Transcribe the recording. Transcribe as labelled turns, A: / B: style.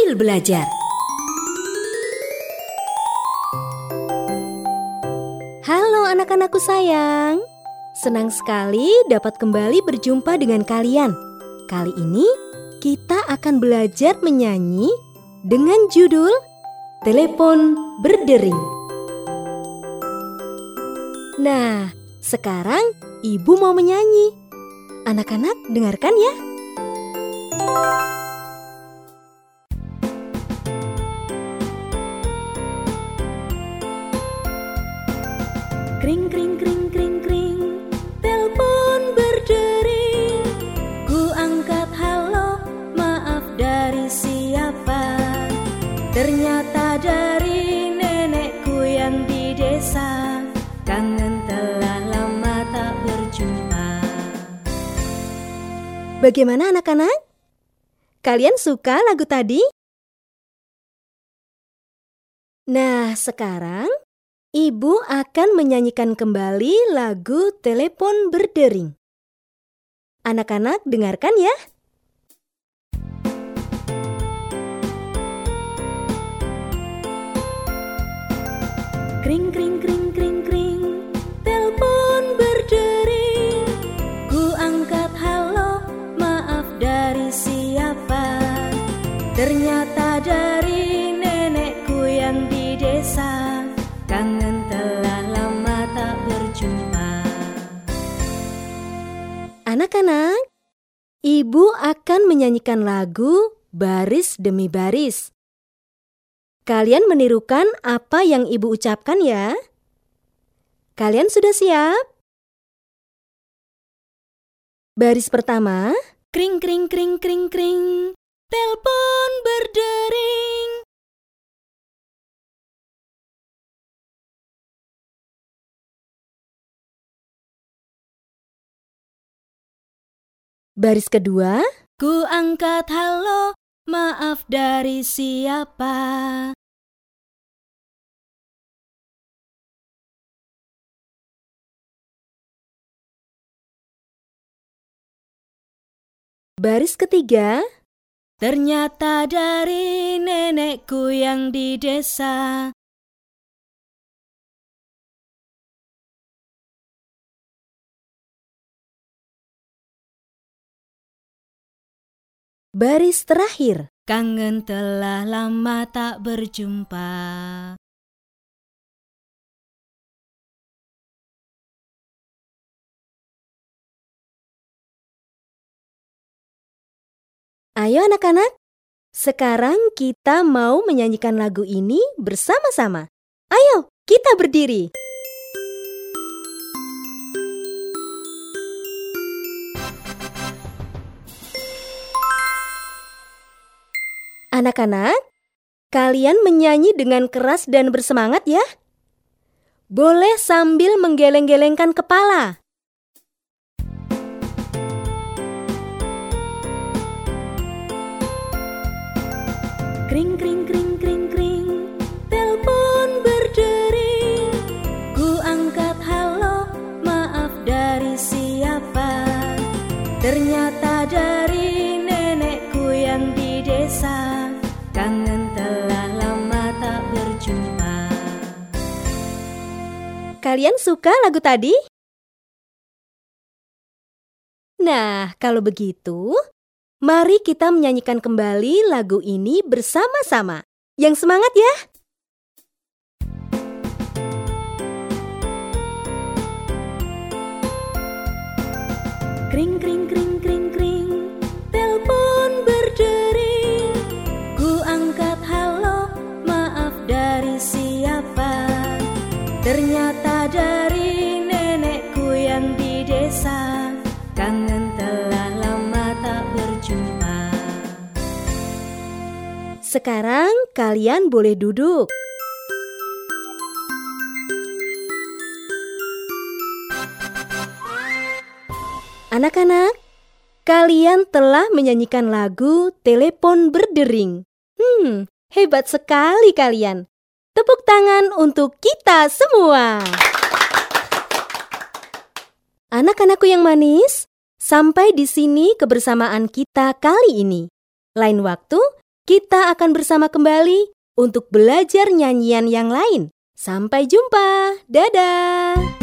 A: sambil belajar. Halo anak-anakku sayang, senang sekali dapat kembali berjumpa dengan kalian. Kali ini kita akan belajar menyanyi dengan judul Telepon Berdering. Nah, sekarang ibu mau menyanyi. Anak-anak dengarkan ya. Kring kring kring kring kring, telepon berdering. Ku angkat, halo, maaf, dari siapa? Ternyata dari nenekku yang di desa. Kangen, telah lama tak berjumpa. Bagaimana anak-anak? Kalian suka lagu tadi? Nah, sekarang Ibu akan menyanyikan kembali lagu Telepon Berdering. Anak-anak dengarkan ya. Kring kring kring kring kring, telepon berdering. Ku angkat, halo, maaf, dari siapa? Ternyata dari nenekku yang di desa. Kangen, telah lama tak berjumpa. Anak-anak, ibu akan menyanyikan lagu baris demi baris. Kalian menirukan apa yang ibu ucapkan ya. Kalian sudah siap? Baris pertama, kring kring kring kring kring, telepon berdering. Baris kedua, ku angkat, halo, maaf, dari siapa? Baris ketiga, ternyata dari nenekku yang di desa. Baris terakhir, kangen, telah lama tak berjumpa. Ayo anak-anak, sekarang kita mau menyanyikan lagu ini bersama-sama. Ayo, kita berdiri. Anak-anak, kalian menyanyi dengan keras dan bersemangat ya. Boleh sambil menggeleng-gelengkan kepala. Kring kring kring kring kring, telepon berdering. Ku angkat, halo, maaf, dari siapa? Ternyata dari nenekku yang di desa. Kangen, telah lama tak berjumpa. Kalian suka lagu tadi? Nah, kalau begitu, mari kita menyanyikan kembali lagu ini bersama-sama. Yang semangat ya! Kring kring kring kring kring, telepon berdering. Ku angkat, halo, maaf, dari siapa? Ternyata dari nenekku yang di desa. Kangen, telah lama tak berjumpa. Sekarang kalian boleh duduk. Anak-anak, kalian telah menyanyikan lagu Telepon Berdering. Hebat sekali kalian. Tepuk tangan untuk kita semua. Anak-anakku yang manis, sampai di sini kebersamaan kita kali ini. Lain waktu, kita akan bersama kembali untuk belajar nyanyian yang lain. Sampai jumpa. Dadah.